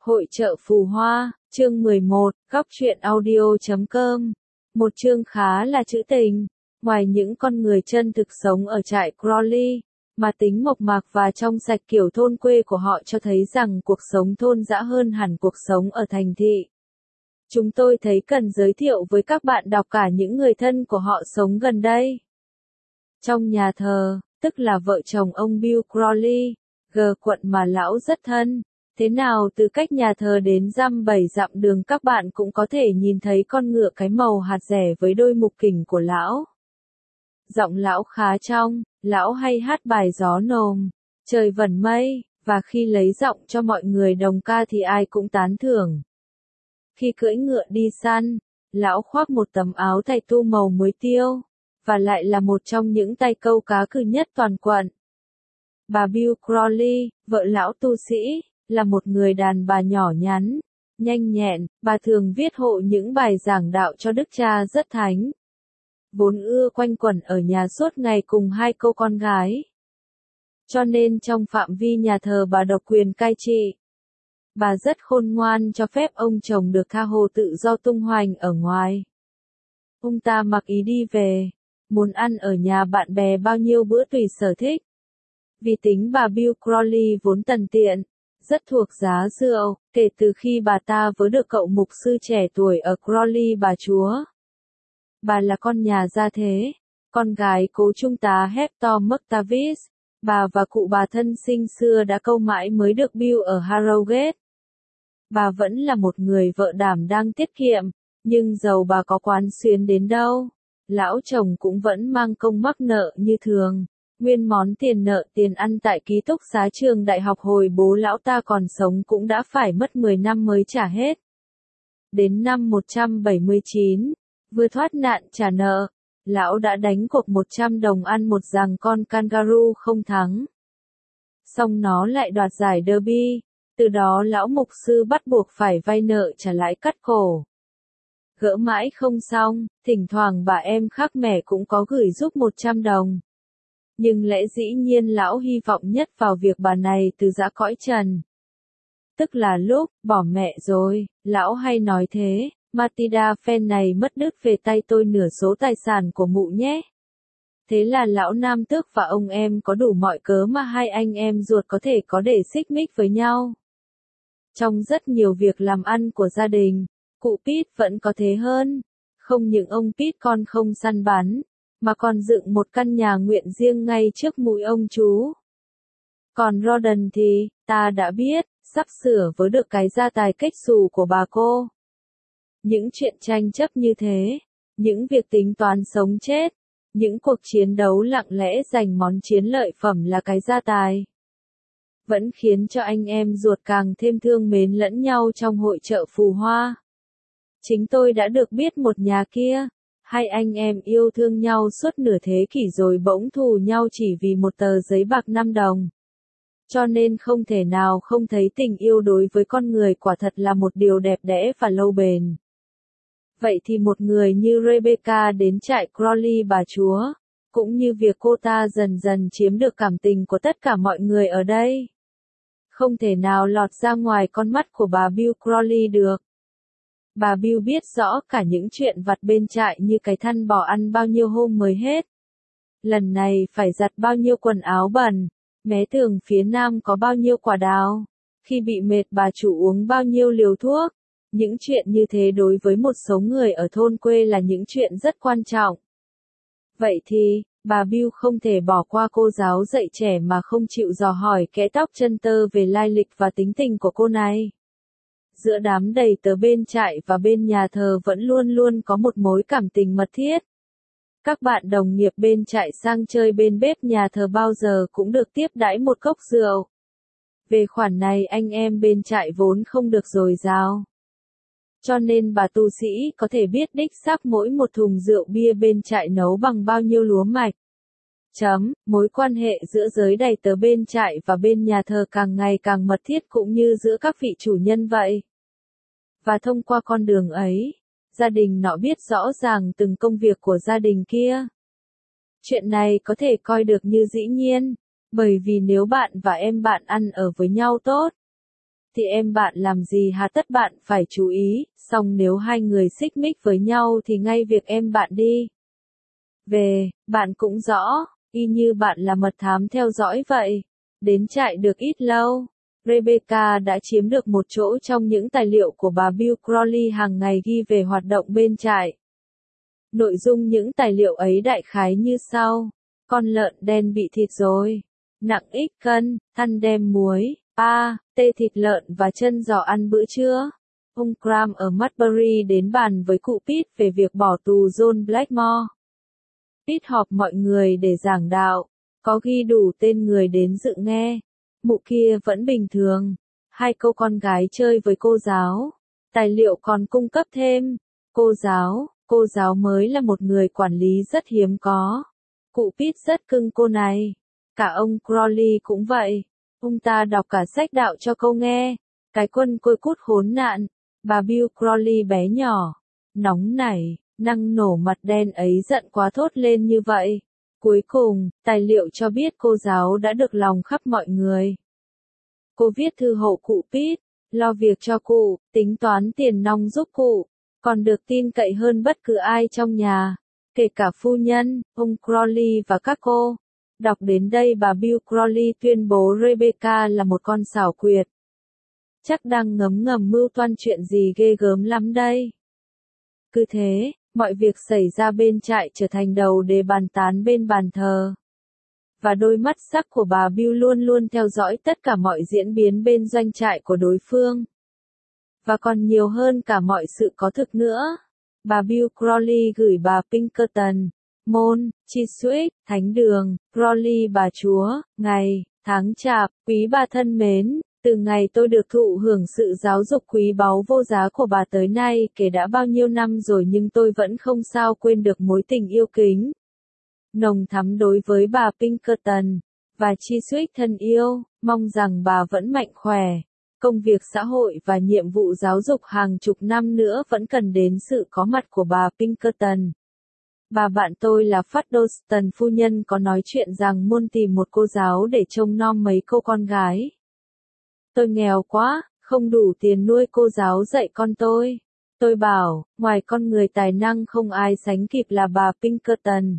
Hội chợ Phù Hoa, chương 11, góc truyện audio.com. Một chương khá là trữ tình. Ngoài những con người chân thực sống ở trại Crowley, mà tính mộc mạc và trong sạch kiểu thôn quê của họ cho thấy rằng cuộc sống thôn dã hơn hẳn cuộc sống ở thành thị. Chúng tôi thấy cần giới thiệu với các bạn đọc cả những người thân của họ sống gần đây. Trong nhà thờ, tức là vợ chồng ông Bill Crowley, quận mà lão rất thân. Thế nào từ cách nhà thờ đến dăm 7 dặm đường các bạn cũng có thể nhìn thấy con ngựa cái màu hạt rẻ với đôi mục kình của lão. Giọng lão khá trong, lão hay hát bài gió nồm, trời vẩn mây, và khi lấy giọng cho mọi người đồng ca thì ai cũng tán thưởng. Khi cưỡi ngựa đi săn, lão khoác một tấm áo thạch tu màu muối tiêu, và lại là một trong những tay câu cá cừ nhất toàn quận. Bà Bill Crowley, vợ lão tu sĩ, là một người đàn bà nhỏ nhắn, nhanh nhẹn, bà thường viết hộ những bài giảng đạo cho đức cha rất thánh. Vốn ưa quanh quẩn ở nhà suốt ngày cùng hai cô con gái. Cho nên trong phạm vi nhà thờ bà độc quyền cai trị. Bà rất khôn ngoan cho phép ông chồng được tha hồ tự do tung hoành ở ngoài. Ông ta mặc ý đi về, muốn ăn ở nhà bạn bè bao nhiêu bữa tùy sở thích. Vì tính bà Bill Crowley vốn tần tiện, rất thuộc giá rượu, kể từ khi bà ta vớ được cậu mục sư trẻ tuổi ở Crowley bà chúa. Bà là con nhà gia thế, con gái cố trung tá Hector McTavish, bà và cụ bà thân sinh xưa đã câu mãi mới được Bill ở Harrogate. Bà vẫn là một người vợ đảm đang tiết kiệm, nhưng dầu bà có quán xuyến đến đâu, lão chồng cũng vẫn mang công mắc nợ như thường. Nguyên món tiền nợ tiền ăn tại ký túc xá trường đại học hồi bố lão ta còn sống cũng đã phải mất 10 năm mới trả hết. Đến năm 179, vừa thoát nạn trả nợ, lão đã đánh cược 100 đồng ăn một giằng con kangaroo không thắng. Xong nó lại đoạt giải derby, từ đó lão mục sư bắt buộc phải vay nợ trả lãi cắt cổ. Gỡ mãi không xong, thỉnh thoảng bà em khác mẹ cũng có gửi giúp 100 đồng. Nhưng lẽ dĩ nhiên lão hy vọng nhất vào việc bà này từ giã cõi trần. Tức là lúc, bỏ mẹ rồi, lão hay nói thế, Matilda phen này mất đứt về tay tôi nửa số tài sản của mụ nhé. Thế là lão Nam Tước và ông em có đủ mọi cớ mà hai anh em ruột có thể có để xích mích với nhau. Trong rất nhiều việc làm ăn của gia đình, cụ Pete vẫn có thế hơn. Không những ông Pete con không săn bắn, mà còn dựng một căn nhà nguyện riêng ngay trước mũi ông chú. Còn Rawdon thì, ta đã biết, sắp sửa với được cái gia tài kết xù của bà cô. Những chuyện tranh chấp như thế, những việc tính toán sống chết, những cuộc chiến đấu lặng lẽ giành món chiến lợi phẩm là cái gia tài. Vẫn khiến cho anh em ruột càng thêm thương mến lẫn nhau trong hội chợ Phù Hoa. Chính tôi đã được biết một nhà kia. Hai anh em yêu thương nhau suốt nửa thế kỷ rồi bỗng thù nhau chỉ vì một tờ giấy bạc 5 đồng. Cho nên không thể nào không thấy tình yêu đối với con người quả thật là một điều đẹp đẽ và lâu bền. Vậy thì một người như Rebecca đến trại Crowley bà chúa, cũng như việc cô ta dần dần chiếm được cảm tình của tất cả mọi người ở đây, không thể nào lọt ra ngoài con mắt của bà Bill Crowley được. Bà Bill biết rõ cả những chuyện vặt bên trại như cái thăn bò ăn bao nhiêu hôm mới hết. Lần này phải giặt bao nhiêu quần áo bẩn, mé tường phía nam có bao nhiêu quả đào, khi bị mệt bà chủ uống bao nhiêu liều thuốc. Những chuyện như thế đối với một số người ở thôn quê là những chuyện rất quan trọng. Vậy thì, bà Bill không thể bỏ qua cô giáo dạy trẻ mà không chịu dò hỏi kẽ tóc chân tơ về lai lịch và tính tình của cô này. Giữa đám đầy tớ bên trại và bên nhà thờ vẫn luôn luôn có một mối cảm tình mật thiết. Các bạn đồng nghiệp bên trại sang chơi bên bếp nhà thờ bao giờ cũng được tiếp đãi một cốc rượu. Về khoản này anh em bên trại vốn không được dồi dào. Cho nên bà tu sĩ có thể biết đích xác mỗi một thùng rượu bia bên trại nấu bằng bao nhiêu lúa mạch. Mối quan hệ giữa giới đầy tớ bên trại và bên nhà thờ càng ngày càng mật thiết cũng như giữa các vị chủ nhân vậy. Và thông qua con đường ấy, gia đình nọ biết rõ ràng từng công việc của gia đình kia. Chuyện này có thể coi được như dĩ nhiên, bởi vì nếu bạn và em bạn ăn ở với nhau tốt, thì em bạn làm gì hà tất bạn phải chú ý, xong nếu hai người xích mích với nhau thì ngay việc em bạn đi về, bạn cũng rõ, y như bạn là mật thám theo dõi vậy. Đến trại được ít lâu, Rebecca đã chiếm được một chỗ trong những tài liệu của bà Bill Crowley hàng ngày ghi về hoạt động bên trại. Nội dung những tài liệu ấy đại khái như sau. Con lợn đen bị thịt rồi. Nặng x cân, than đem muối, tê thịt lợn và chân giò ăn bữa trưa. Ông Graham ở Mudbury đến bàn với cụ Pitt về việc bỏ tù John Blackmore. Pitt họp mọi người để giảng đạo, có ghi đủ tên người đến dự nghe. Mụ kia vẫn bình thường. Hai cô con gái chơi với cô giáo. Tài liệu còn cung cấp thêm. Cô giáo mới là một người quản lý rất hiếm có. Cụ Pitt rất cưng cô này. Cả ông Crowley cũng vậy. Ông ta đọc cả sách đạo cho cô nghe. Cái quân côi cút khốn nạn. Bà Bill Crowley bé nhỏ, nóng nảy, năng nổ mặt đen ấy giận quá thốt lên như vậy. Cuối cùng, tài liệu cho biết cô giáo đã được lòng khắp mọi người. Cô viết thư hộ cụ Pitt, lo việc cho cụ, tính toán tiền nong giúp cụ, còn được tin cậy hơn bất cứ ai trong nhà, kể cả phu nhân, ông Crowley và các cô. Đọc đến đây bà Bill Crowley tuyên bố Rebecca là một con xảo quyệt. Chắc đang ngấm ngầm mưu toan chuyện gì ghê gớm lắm đây. Cứ thế, mọi việc xảy ra bên trại trở thành đầu đề bàn tán bên bàn thờ. Và đôi mắt sắc của bà Bill luôn luôn theo dõi tất cả mọi diễn biến bên doanh trại của đối phương. Và còn nhiều hơn cả mọi sự có thực nữa. Bà Bill Crowley gửi bà Pinkerton, Môn, Chiswick, Thánh Đường, Crowley bà Chúa, ngày, tháng chạp, quý bà thân mến. Từ ngày tôi được thụ hưởng sự giáo dục quý báu vô giá của bà tới nay, kể đã bao nhiêu năm rồi nhưng tôi vẫn không sao quên được mối tình yêu kính nồng thắm đối với bà Pinkerton và Chiswick thân yêu, mong rằng bà vẫn mạnh khỏe. Công việc xã hội và nhiệm vụ giáo dục hàng chục năm nữa vẫn cần đến sự có mặt của bà Pinkerton. Bà bạn tôi là Fuddleston phu nhân có nói chuyện rằng muốn tìm một cô giáo để trông nom mấy cô con gái. Tôi nghèo quá, không đủ tiền nuôi cô giáo dạy con tôi. Tôi bảo, ngoài con người tài năng không ai sánh kịp là bà Pinkerton.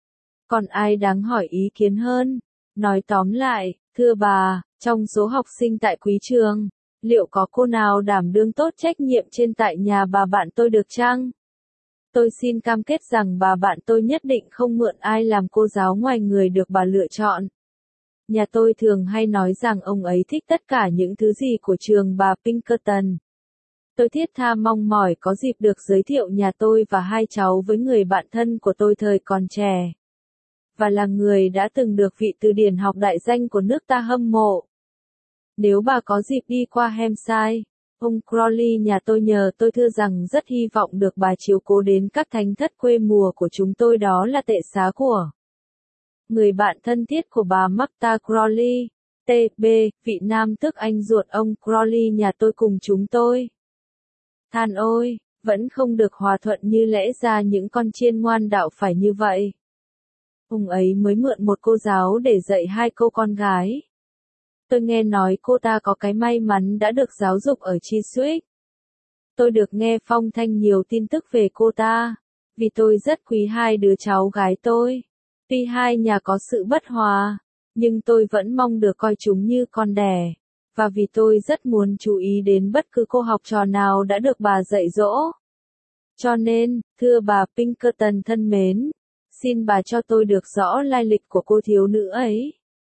Còn ai đáng hỏi ý kiến hơn? Nói tóm lại, thưa bà, trong số học sinh tại quý trường, liệu có cô nào đảm đương tốt trách nhiệm trên tại nhà bà bạn tôi được chăng? Tôi xin cam kết rằng bà bạn tôi nhất định không mượn ai làm cô giáo ngoài người được bà lựa chọn. Nhà tôi thường hay nói rằng ông ấy thích tất cả những thứ gì của trường bà Pinkerton. Tôi thiết tha mong mỏi có dịp được giới thiệu nhà tôi và hai cháu với người bạn thân của tôi thời còn trẻ. Và là người đã từng được vị từ điển học đại danh của nước ta hâm mộ. Nếu bà có dịp đi qua Hampshire, ông Crowley nhà tôi nhờ tôi thưa rằng rất hy vọng được bà chiếu cố đến các thánh thất quê mùa của chúng tôi, đó là tệ xá của người bạn thân thiết của bà Martha Crowley, T.B., vị nam tước anh ruột ông Crowley nhà tôi cùng chúng tôi. Than ôi, vẫn không được hòa thuận như lẽ ra những con chiên ngoan đạo phải như vậy. Ông ấy mới mượn một cô giáo để dạy hai cô con gái. Tôi nghe nói cô ta có cái may mắn đã được giáo dục ở Chiswick. Tôi được nghe phong thanh nhiều tin tức về cô ta, vì tôi rất quý hai đứa cháu gái tôi. Tuy hai nhà có sự bất hòa, nhưng tôi vẫn mong được coi chúng như con đẻ. Và vì tôi rất muốn chú ý đến bất cứ cô học trò nào đã được bà dạy dỗ. Cho nên, thưa bà Pinkerton thân mến, xin bà cho tôi được rõ lai lịch của cô thiếu nữ ấy.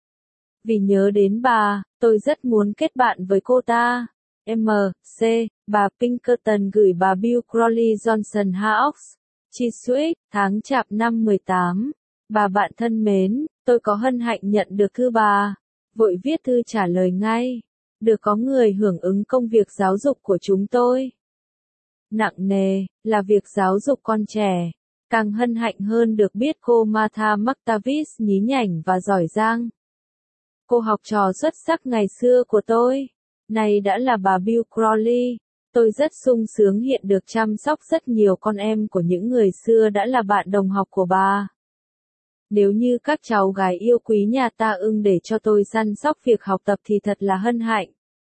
Vì nhớ đến bà, tôi rất muốn kết bạn với cô ta. M.C. Bà Pinkerton gửi bà Bill Crowley Johnson House, Chiswick, tháng chạp năm 18. Bà bạn thân mến, tôi có hân hạnh nhận được thư bà. Vội viết thư trả lời ngay. Được có người hưởng ứng công việc giáo dục của chúng tôi. Nặng nề, là việc giáo dục con trẻ. Càng hân hạnh hơn được biết cô Martha McTavish nhí nhảnh và giỏi giang. Cô học trò xuất sắc ngày xưa của tôi, này đã là bà Bill Crowley. Tôi rất sung sướng hiện được chăm sóc rất nhiều con em của những người xưa đã là bạn đồng học của bà. Nếu như các cháu gái yêu quý nhà ta ưng để cho tôi săn sóc việc học tập thì thật là hân hạnh.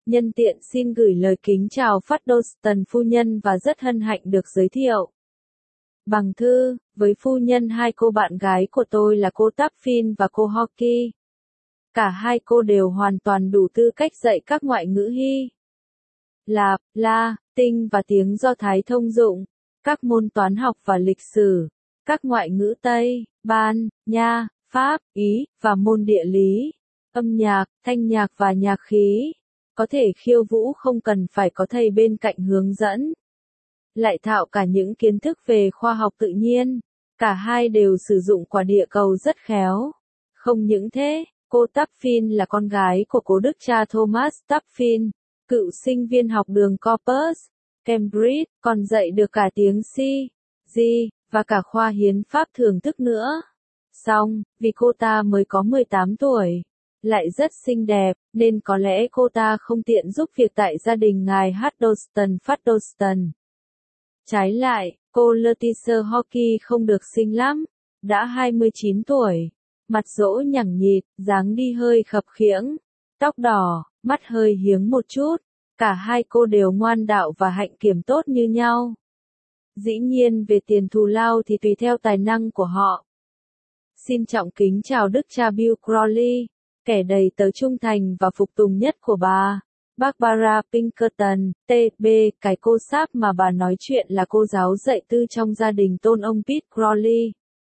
Nhân tiện xin gửi lời kính chào Fuddleston phu nhân và rất hân hạnh được giới thiệu bằng thư, với phu nhân hai cô bạn gái của tôi là cô Taffin và cô Hockey. Cả hai cô đều hoàn toàn đủ tư cách dạy các ngoại ngữ Hy Lạp, La, Tinh và tiếng Do Thái thông dụng, các môn toán học và lịch sử, các ngoại ngữ Tây, Ban, Nha, Pháp, Ý, và môn địa lý, âm nhạc, thanh nhạc và nhạc khí. Có thể khiêu vũ không cần phải có thầy bên cạnh hướng dẫn. Lại thạo cả những kiến thức về khoa học tự nhiên. Cả hai đều sử dụng quả địa cầu rất khéo. Không những thế, cô Taffin là con gái của cố đức cha Thomas Taffin, cựu sinh viên học đường Corpus, Cambridge, còn dạy được cả tiếng C, G, và cả khoa hiến pháp thưởng thức nữa. Song, vì cô ta mới có 18 tuổi, lại rất xinh đẹp, nên có lẽ cô ta không tiện giúp việc tại gia đình ngài Fuddleston. Trái lại, cô Letitia Hockey không được xinh lắm, đã 29 tuổi, mặt rỗ nhẳng nhịt, dáng đi hơi khập khiễng, tóc đỏ, mắt hơi hiếng một chút, cả hai cô đều ngoan đạo và hạnh kiểm tốt như nhau. Dĩ nhiên về tiền thù lao thì tùy theo tài năng của họ. Xin trọng kính chào đức cha Bill Crowley, kẻ đầy tớ trung thành và phục tùng nhất của bà. Barbara Pinkerton, T.B. Cái cô sáp mà bà nói chuyện là cô giáo dạy tư trong gia đình tôn ông Pete Crowley.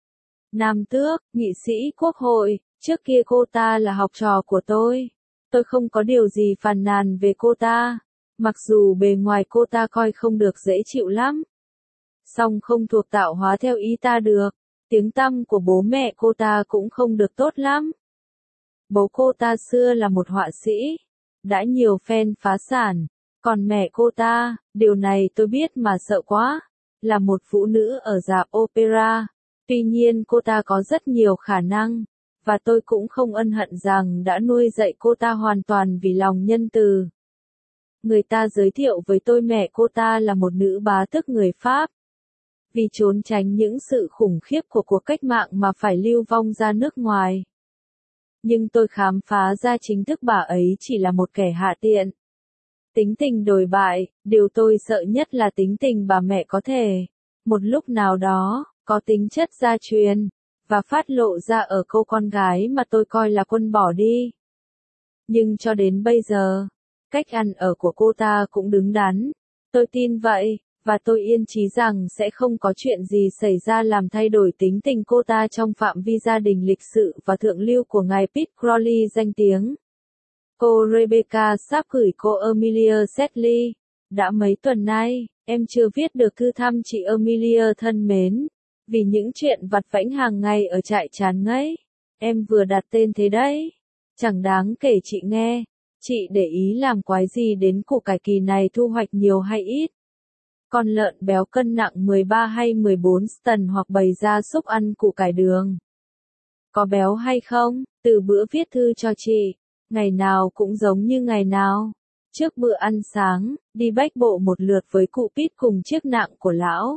Nam tước, nghị sĩ quốc hội, trước kia cô ta là học trò của tôi. Tôi không có điều gì phàn nàn về cô ta, mặc dù bề ngoài cô ta coi không được dễ chịu lắm. Song không thuộc tạo hóa theo ý ta được, tiếng tăm của bố mẹ cô ta cũng không được tốt lắm. Bố cô ta xưa là một họa sĩ, đã nhiều phen phá sản, còn mẹ cô ta, điều này tôi biết mà sợ quá, là một phụ nữ ở rạp opera. Tuy nhiên cô ta có rất nhiều khả năng, và tôi cũng không ân hận rằng đã nuôi dạy cô ta hoàn toàn vì lòng nhân từ. Người ta giới thiệu với tôi mẹ cô ta là một nữ bá tước người Pháp. Vì trốn tránh những sự khủng khiếp của cuộc cách mạng mà phải lưu vong ra nước ngoài. Nhưng tôi khám phá ra chính thức bà ấy chỉ là một kẻ hạ tiện. Tính tình đồi bại, điều tôi sợ nhất là tính tình bà mẹ có thể, một lúc nào đó, có tính chất gia truyền, và phát lộ ra ở cô con gái mà tôi coi là quân bỏ đi. Nhưng cho đến bây giờ, cách ăn ở của cô ta cũng đứng đắn. Tôi tin vậy, và tôi yên chí rằng sẽ không có chuyện gì xảy ra làm thay đổi tính tình cô ta trong phạm vi gia đình lịch sự và thượng lưu của ngài Pete Crowley danh tiếng. Cô Rebecca sắp gửi cô Amelia Sedley. Đã mấy tuần nay, em chưa viết được thư thăm chị Amelia thân mến, vì những chuyện vặt vãnh hàng ngày ở trại chán ngấy. Em vừa đặt tên thế đấy. Chẳng đáng kể chị nghe. Chị để ý làm quái gì đến củ cải kỳ này thu hoạch nhiều hay ít? Con lợn béo cân nặng 13 hay 14 tần hoặc bày ra súc ăn củ cải đường. Có béo hay không? Từ bữa viết thư cho chị, ngày nào cũng giống như ngày nào. Trước bữa ăn sáng, đi bách bộ một lượt với cụ Pete cùng chiếc nạng của lão.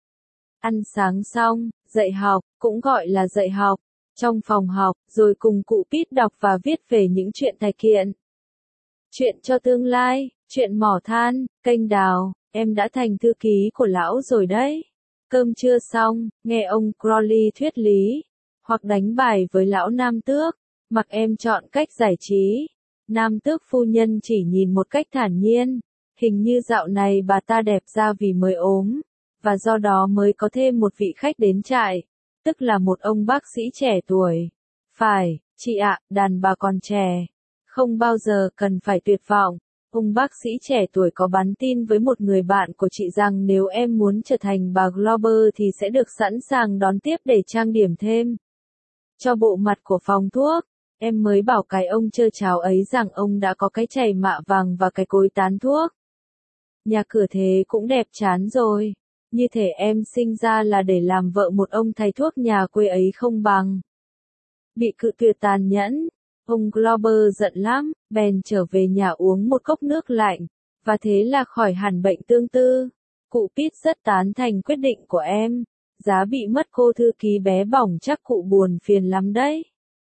Ăn sáng xong, dạy học, cũng gọi là dạy học, trong phòng học, rồi cùng cụ Pete đọc và viết về những chuyện tài kiện. Chuyện cho tương lai, chuyện mỏ than, kênh đào, em đã thành thư ký của lão rồi đấy. Cơm trưa xong, nghe ông Crowley thuyết lý, hoặc đánh bài với lão Nam Tước, mặc em chọn cách giải trí. Nam Tước phu nhân chỉ nhìn một cách thản nhiên, hình như dạo này bà ta đẹp ra vì mới ốm, và do đó mới có thêm một vị khách đến trại, tức là một ông bác sĩ trẻ tuổi. Phải, chị ạ, đàn bà còn trẻ, không bao giờ cần phải tuyệt vọng. Ông bác sĩ trẻ tuổi có bắn tin với một người bạn của chị rằng nếu em muốn trở thành bà Glover thì sẽ được sẵn sàng đón tiếp để trang điểm thêm cho bộ mặt của phòng thuốc. Em mới bảo cái ông chơi cháo ấy rằng ông đã có cái chày mạ vàng và cái cối tán thuốc. Nhà cửa thế cũng đẹp chán rồi. Như thể em sinh ra là để làm vợ một ông thầy thuốc nhà quê ấy không bằng. Bị cự tuyệt tàn nhẫn. Ông Glover giận lắm, bèn trở về nhà uống một cốc nước lạnh, và thế là khỏi hẳn bệnh tương tư. Cụ Pete rất tán thành quyết định của em. Giá bị mất cô thư ký bé bỏng chắc cụ buồn phiền lắm đấy.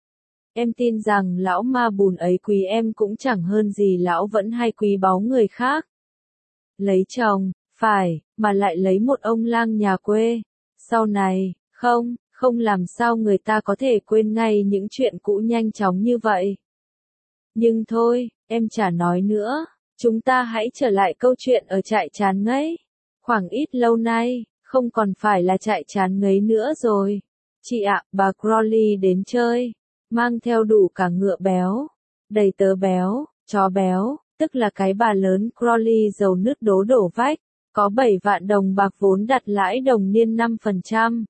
Em tin rằng lão ma bùn ấy quý em cũng chẳng hơn gì lão vẫn hay quý báu người khác. Lấy chồng, phải, mà lại lấy một ông lang nhà quê. Sau này, không làm sao người ta có thể quên ngay những chuyện cũ nhanh chóng như vậy. Nhưng thôi, em chả nói nữa, chúng ta hãy trở lại câu chuyện ở trại chán ngấy. Khoảng ít lâu nay, không còn phải là trại chán ngấy nữa rồi. Chị ạ, bà Crowley đến chơi, mang theo đủ cả ngựa béo, đầy tớ béo, chó béo, tức là cái bà lớn Crowley giàu nứt đố đổ vách, có 7 vạn đồng bạc vốn đặt lãi đồng niên 5%.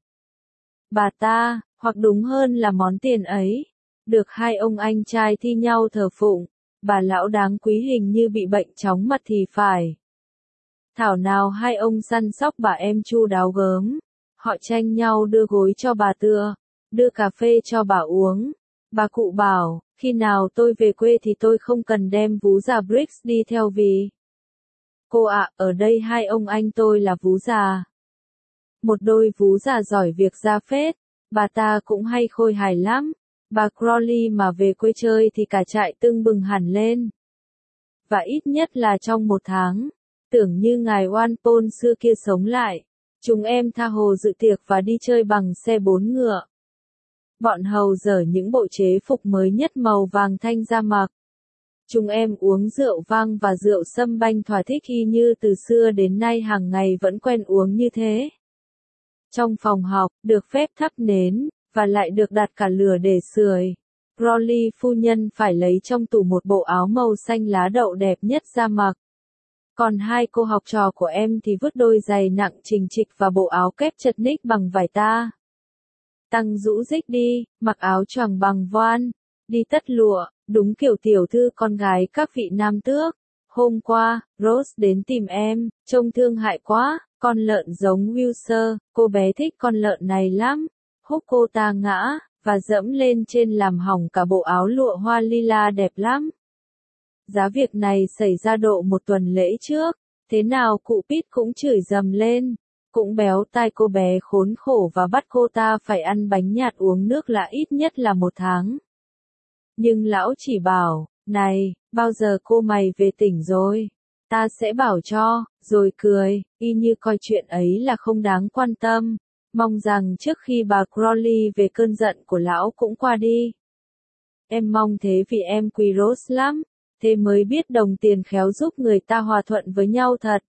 Bà ta, hoặc đúng hơn là món tiền ấy, được hai ông anh trai thi nhau thờ phụng, bà lão đáng quý hình như bị bệnh chóng mặt thì phải. Thảo nào hai ông săn sóc bà em chu đáo gớm, họ tranh nhau đưa gối cho bà tựa, đưa cà phê cho bà uống. Bà cụ bảo, khi nào tôi về quê thì tôi không cần đem vú già Briggs đi theo vì. Cô ạ, ở đây hai ông anh tôi là vú già. Một đôi vú già giỏi việc ra phết, bà ta cũng hay khôi hài lắm. Bà Crowley mà về quê chơi thì cả trại tưng bừng hẳn lên. Và ít nhất là trong 1 tháng, tưởng như ngài Walpole xưa kia sống lại. Chúng em tha hồ dự tiệc và đi chơi bằng xe 4 ngựa. Bọn hầu dở những bộ chế phục mới nhất màu vàng thanh ra mặc. Chúng em uống rượu vang và rượu sâm banh thỏa thích y như từ xưa đến nay hàng ngày vẫn quen uống như thế. Trong phòng học, được phép thắp nến, và lại được đặt cả lửa để sưởi. Crowley phu nhân phải lấy trong tủ một bộ áo màu xanh lá đậu đẹp nhất ra mặc. Còn hai cô học trò của em thì vứt đôi giày nặng trình trịch và bộ áo kép chật ních bằng vải ta. Tăng rũ rích đi, mặc áo choàng bằng voan, đi tất lụa, đúng kiểu tiểu thư con gái các vị nam tước. Hôm qua, Rose đến tìm em, trông thương hại quá, con lợn giống Wilshire, cô bé thích con lợn này lắm. Húc cô ta ngã, và dẫm lên trên làm hỏng cả bộ áo lụa hoa lila đẹp lắm. Giá việc này xảy ra độ 1 tuần lễ trước, thế nào cụ Pete cũng chửi dầm lên, cũng béo tai cô bé khốn khổ và bắt cô ta phải ăn bánh nhạt uống nước là ít nhất là 1 tháng. Nhưng lão chỉ bảo, này, bao giờ cô mày về tỉnh rồi? Ta sẽ bảo cho, rồi cười, y như coi chuyện ấy là không đáng quan tâm. Mong rằng trước khi bà Crowley về cơn giận của lão cũng qua đi. Em mong thế vì em quý Rose lắm, thế mới biết đồng tiền khéo giúp người ta hòa thuận với nhau thật.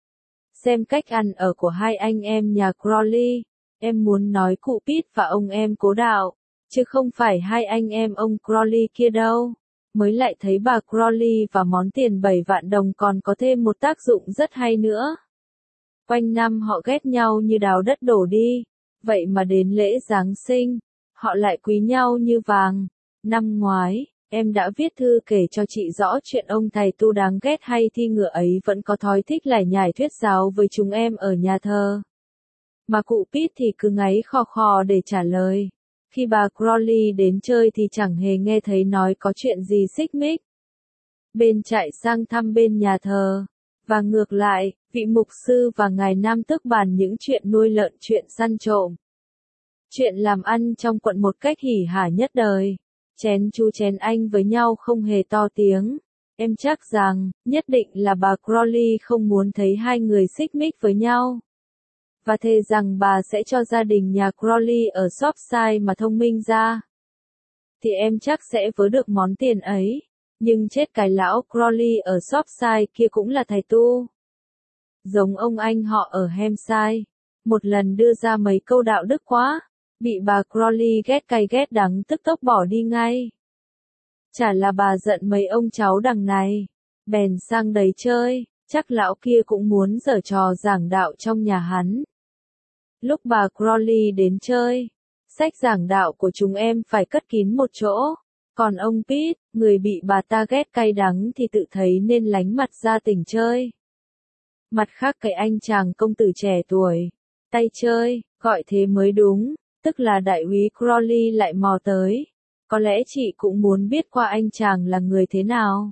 Xem cách ăn ở của hai anh em nhà Crowley, em muốn nói cụ Pete và ông em Cố Đạo, chứ không phải hai anh em ông Crowley kia đâu. Mới lại thấy bà Crowley và món tiền 7 vạn đồng còn có thêm một tác dụng rất hay nữa. Quanh năm họ ghét nhau như đào đất đổ đi, vậy mà đến lễ Giáng sinh, họ lại quý nhau như vàng. Năm ngoái, em đã viết thư kể cho chị rõ chuyện ông thầy tu đáng ghét hay thi ngựa ấy vẫn có thói thích lải nhải thuyết giáo với chúng em ở nhà thờ. Mà cụ Pete thì cứ ngáy khò khò để trả lời. Khi bà Crowley đến chơi thì chẳng hề nghe thấy nói có chuyện gì xích mích. Bên chạy sang thăm bên nhà thờ. Và ngược lại, vị mục sư và ngài nam tước bàn những chuyện nuôi lợn, chuyện săn trộm. Chuyện làm ăn trong quận một cách hỉ hả nhất đời. Chén chú chén anh với nhau không hề to tiếng. Em chắc rằng, nhất định là bà Crowley không muốn thấy hai người xích mích với nhau. Và thề rằng bà sẽ cho gia đình nhà Crowley ở Shropshire mà thông minh ra. Thì em chắc sẽ vớ được món tiền ấy. Nhưng chết cái lão Crowley ở Shropshire kia cũng là thầy tu. Giống ông anh họ ở Hampshire. Một lần đưa ra mấy câu đạo đức quá. Bị bà Crowley ghét cay ghét đắng tức tốc bỏ đi ngay. Chả là bà giận mấy ông cháu đằng này. Bèn sang đấy chơi. Chắc lão kia cũng muốn giở trò giảng đạo trong nhà hắn. Lúc bà Crowley đến chơi, sách giảng đạo của chúng em phải cất kín một chỗ. Còn ông Pete, người bị bà ta ghét cay đắng thì tự thấy nên lánh mặt ra tỉnh chơi. Mặt khác cái anh chàng công tử trẻ tuổi, tay chơi, gọi thế mới đúng, tức là đại úy Crowley lại mò tới. Có lẽ chị cũng muốn biết qua anh chàng là người thế nào.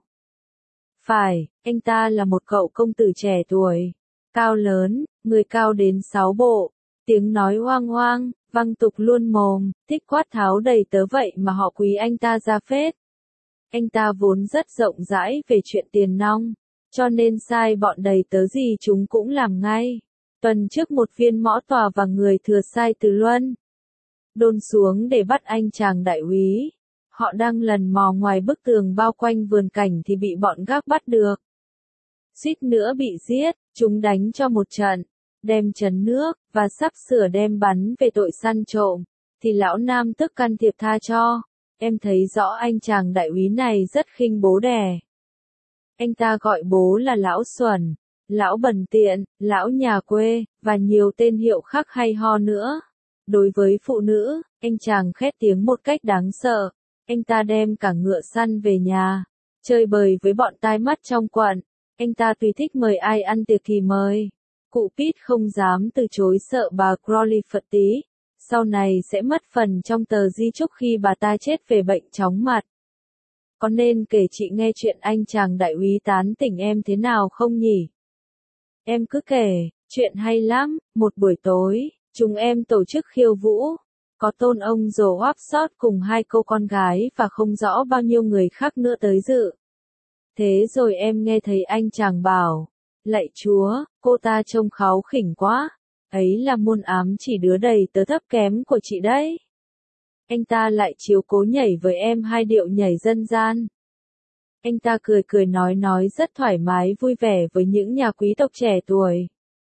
Phải, anh ta là một cậu công tử trẻ tuổi, cao lớn, người cao đến 6 bộ, tiếng nói hoang hoang, Văng tục luôn mồm, thích quát tháo đầy tớ vậy mà họ quý anh ta ra phết. Anh ta vốn rất rộng rãi về chuyện tiền nong, cho nên sai bọn đầy tớ gì chúng cũng làm ngay. Tuần trước một viên mõ tòa và người thừa sai từ Luân đôn xuống để bắt anh chàng đại úy. Họ đang lần mò ngoài bức tường bao quanh vườn cảnh thì bị bọn gác bắt được. Suýt nữa bị giết, chúng đánh cho một trận, đem trấn nước, và sắp sửa đem bắn về tội săn trộm, thì lão Nam tức can thiệp tha cho. Em thấy rõ anh chàng đại úy này rất khinh bố đẻ. Anh ta gọi bố là lão Xuẩn, lão bần tiện, lão nhà quê, và nhiều tên hiệu khác hay ho nữa. Đối với phụ nữ, anh chàng khét tiếng một cách đáng sợ. Anh ta đem cả ngựa săn về nhà, chơi bời với bọn tai mắt trong quận. Anh ta tùy thích mời ai ăn tiệc thì mời. Cụ Pete không dám từ chối sợ bà Crowley phật tí. Sau này sẽ mất phần trong tờ di chúc khi bà ta chết về bệnh chóng mặt. Có nên kể chị nghe chuyện anh chàng đại úy tán tỉnh em thế nào không nhỉ? Em cứ kể, chuyện hay lắm. Một buổi tối, chúng em tổ chức khiêu vũ. Có tôn ông Joe Wapshot cùng 2 cô con gái và không rõ bao nhiêu người khác nữa tới dự. Thế rồi em nghe thấy anh chàng bảo, lạy Chúa, cô ta trông kháu khỉnh quá. Ấy là môn ám chỉ đứa đầy tớ thấp kém của chị đấy. Anh ta lại chiếu cố nhảy với em 2 điệu nhảy dân gian. Anh ta cười cười nói rất thoải mái vui vẻ với những nhà quý tộc trẻ tuổi.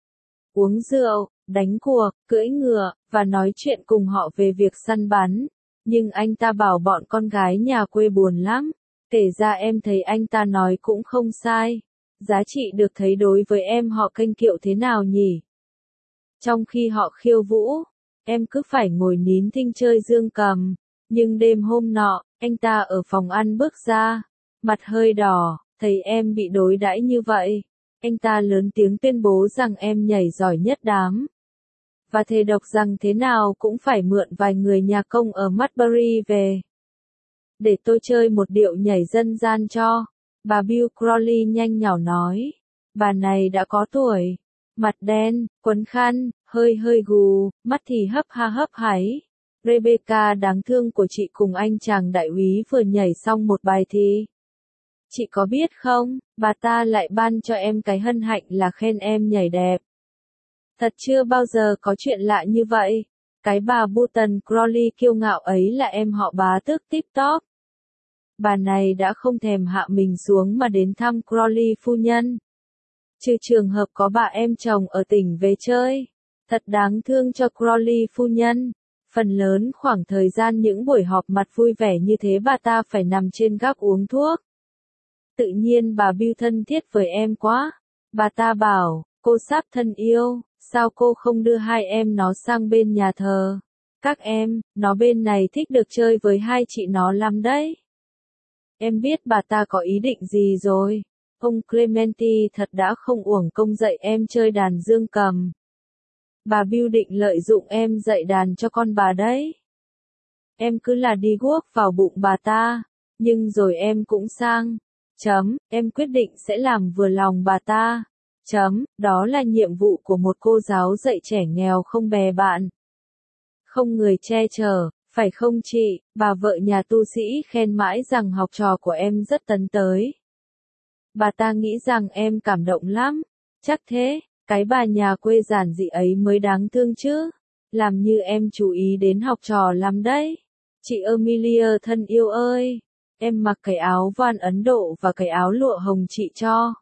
Uống rượu, đánh cuộc, cưỡi ngựa, và nói chuyện cùng họ về việc săn bắn. Nhưng anh ta bảo bọn con gái nhà quê buồn lắm. Kể ra em thấy anh ta nói cũng không sai. Giá trị được thấy đối với em họ kênh kiệu thế nào nhỉ? Trong khi họ khiêu vũ, em cứ phải ngồi nín thinh chơi dương cầm. Nhưng đêm hôm nọ, anh ta ở phòng ăn bước ra, mặt hơi đỏ, thấy em bị đối đãi như vậy. Anh ta lớn tiếng tuyên bố rằng em nhảy giỏi nhất đám. Và thề độc rằng thế nào cũng phải mượn vài người nhạc công ở Mudbury về. Để tôi chơi một điệu nhảy dân gian cho. Bà Bill Crowley nhanh nhảu nói. Bà này đã có tuổi. Mặt đen, quấn khăn, hơi gù, mắt thì hấp ha hấp háy. Rebecca đáng thương của chị cùng anh chàng đại úy vừa nhảy xong một bài thì. Chị có biết không, bà ta lại ban cho em cái hân hạnh là khen em nhảy đẹp. Thật chưa bao giờ có chuyện lạ như vậy. Cái bà Button Crowley kiêu ngạo ấy là em họ bá tước tip top. Bà này đã không thèm hạ mình xuống mà đến thăm Crowley phu nhân. Trừ trường hợp có bà em chồng ở tỉnh về chơi. Thật đáng thương cho Crowley phu nhân. Phần lớn khoảng thời gian những buổi họp mặt vui vẻ như thế bà ta phải nằm trên gác uống thuốc. Tự nhiên bà Bill thân thiết với em quá. Bà ta bảo, cô Sáp thân yêu, sao cô không đưa 2 em nó sang bên nhà thờ? Các em, nó bên này thích được chơi với 2 chị nó lắm đấy. Em biết bà ta có ý định gì rồi. Ông Clementi thật đã không uổng công dạy em chơi đàn dương cầm. Bà Bill định lợi dụng em dạy đàn cho con bà đấy. Em cứ là đi guốc vào bụng bà ta, nhưng rồi em cũng sang. Em quyết định sẽ làm vừa lòng bà ta. Đó là nhiệm vụ của một cô giáo dạy trẻ nghèo không bè bạn. Không người che chở, phải không chị? Bà vợ nhà tu sĩ khen mãi rằng học trò của em rất tấn tới. Bà ta nghĩ rằng em cảm động lắm. Chắc thế, cái bà nhà quê giản dị ấy mới đáng thương chứ. Làm như em chú ý đến học trò lắm đấy. Chị Amelia thân yêu ơi, em mặc cái áo voan Ấn Độ và cái áo lụa hồng chị cho.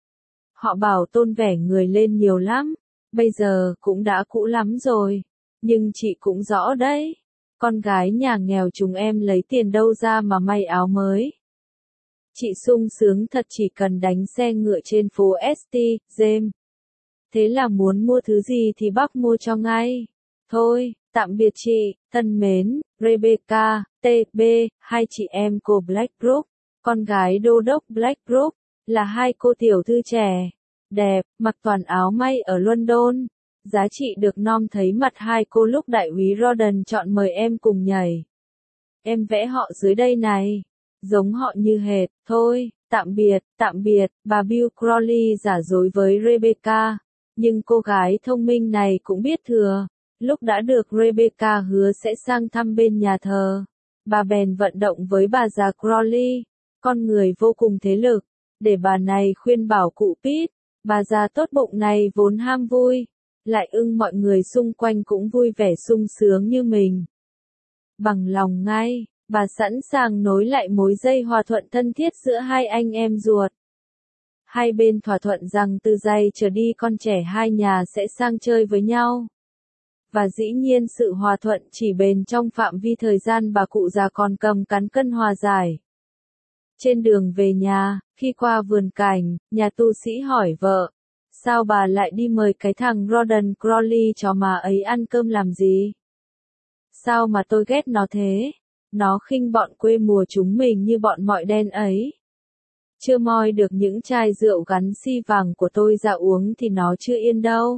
Họ bảo tôn vẻ người lên nhiều lắm, bây giờ cũng đã cũ lắm rồi. Nhưng chị cũng rõ đấy, con gái nhà nghèo chúng em lấy tiền đâu ra mà may áo mới. Chị sung sướng thật chỉ cần đánh xe ngựa trên phố St. James. Thế là muốn mua thứ gì thì bác mua cho ngay. Thôi, tạm biệt chị, thân mến, Rebecca, T.B., 2 chị em cô Blackbrook, con gái đô đốc Blackbrook, là 2 cô tiểu thư trẻ, đẹp, mặc toàn áo may ở London. Giá trị được nom thấy mặt 2 cô lúc đại úy Rawdon chọn mời em cùng nhảy. Em vẽ họ dưới đây này, giống họ như hệt. Thôi, tạm biệt, bà Bill Crowley giả dối với Rebecca. Nhưng cô gái thông minh này cũng biết thừa, Lúc đã được Rebecca hứa sẽ sang thăm bên nhà thờ, bà bèn vận động với bà già Crowley, con người vô cùng thế lực, để bà này khuyên bảo cụ Pete. Bà già tốt bụng này vốn ham vui, lại ưng mọi người xung quanh cũng vui vẻ sung sướng như mình. Bằng lòng ngay, bà sẵn sàng nối lại mối dây hòa thuận thân thiết giữa hai anh em ruột. Hai bên thỏa thuận rằng từ giây trở đi con trẻ hai nhà sẽ sang chơi với nhau. Và dĩ nhiên sự hòa thuận chỉ bền trong phạm vi thời gian bà cụ già còn cầm cán cân hòa giải. Trên đường về nhà, khi qua vườn cảnh, nhà tu sĩ hỏi vợ, sao bà lại đi mời cái thằng Rawdon Crawley cho mà ấy ăn cơm làm gì? Sao mà tôi ghét nó thế? Nó khinh bọn quê mùa chúng mình như bọn mọi đen ấy. Chưa moi được những chai rượu gắn xi vàng của tôi ra uống thì nó chưa yên đâu.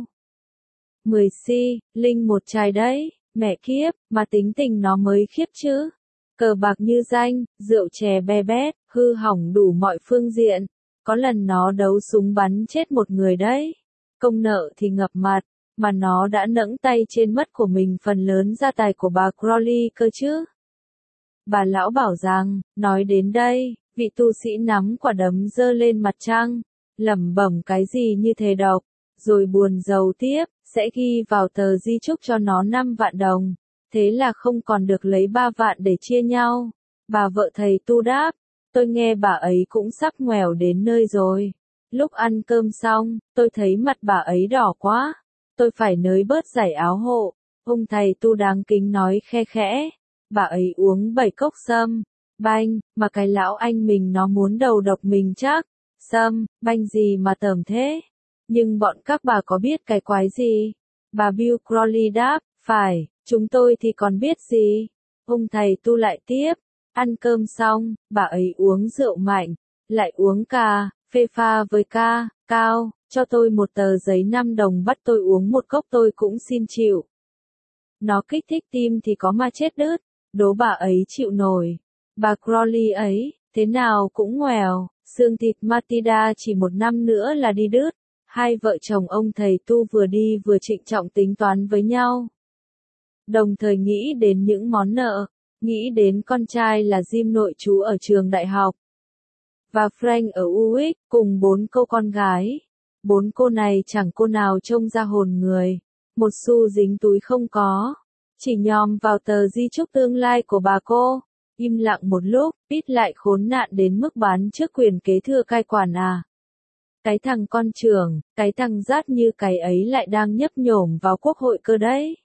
10 xi, linh một chai đấy, mẹ kiếp, mà tính tình nó mới khiếp chứ. Cờ bạc như danh, rượu chè be bét, hư hỏng đủ mọi phương diện. Có lần nó đấu súng bắn chết một người đấy. Công nợ thì ngập mặt, mà nó đã nẫng tay trên mất của mình phần lớn gia tài của bà Crowley cơ chứ. Bà lão bảo rằng, nói đến đây, vị tu sĩ nắm quả đấm giơ lên mặt trăng, lẩm bẩm cái gì như thề độc, rồi buồn rầu tiếp, sẽ ghi vào tờ di chúc cho nó 5 vạn đồng. Thế là không còn được lấy 3 vạn để chia nhau. Bà vợ thầy tu đáp, tôi nghe bà ấy cũng sắp ngoẻo đến nơi rồi. Lúc ăn cơm xong, tôi thấy mặt bà ấy đỏ quá. Tôi phải nới bớt giải áo hộ. Ông thầy tu đáng kính nói khe khẽ. Bà ấy uống 7 cốc sâm, banh, mà cái lão anh mình nó muốn đầu độc mình chắc. Sâm, banh gì mà tởm thế? Nhưng bọn các bà có biết cái quái gì? Bà Bill Crowley đáp, phải, chúng tôi thì còn biết gì? Ông thầy tu lại tiếp, ăn cơm xong, bà ấy uống rượu mạnh, lại uống cà, phê pha với ca, cao, cho tôi một tờ giấy 5 đồng bắt tôi uống một cốc tôi cũng xin chịu. Nó kích thích tim thì có mà chết đứt, đố bà ấy chịu nổi. Bà Crowley ấy, thế nào cũng ngoèo, xương thịt Matilda chỉ 1 năm nữa là đi đứt. Hai vợ chồng ông thầy tu vừa đi vừa trịnh trọng tính toán với nhau. Đồng thời nghĩ đến những món nợ, nghĩ đến con trai là Jim nội trú ở trường đại học. Và Frank ở UX, cùng 4 cô con gái. 4 cô này chẳng cô nào trông ra hồn người. Một xu dính túi không có. Chỉ nhòm vào tờ di chúc tương lai của bà cô. Im lặng một lúc, Pete lại khốn nạn đến mức bán trước quyền kế thừa cai quản à. Cái thằng con trưởng, cái thằng rát như cái ấy lại đang nhấp nhổm vào quốc hội cơ đấy.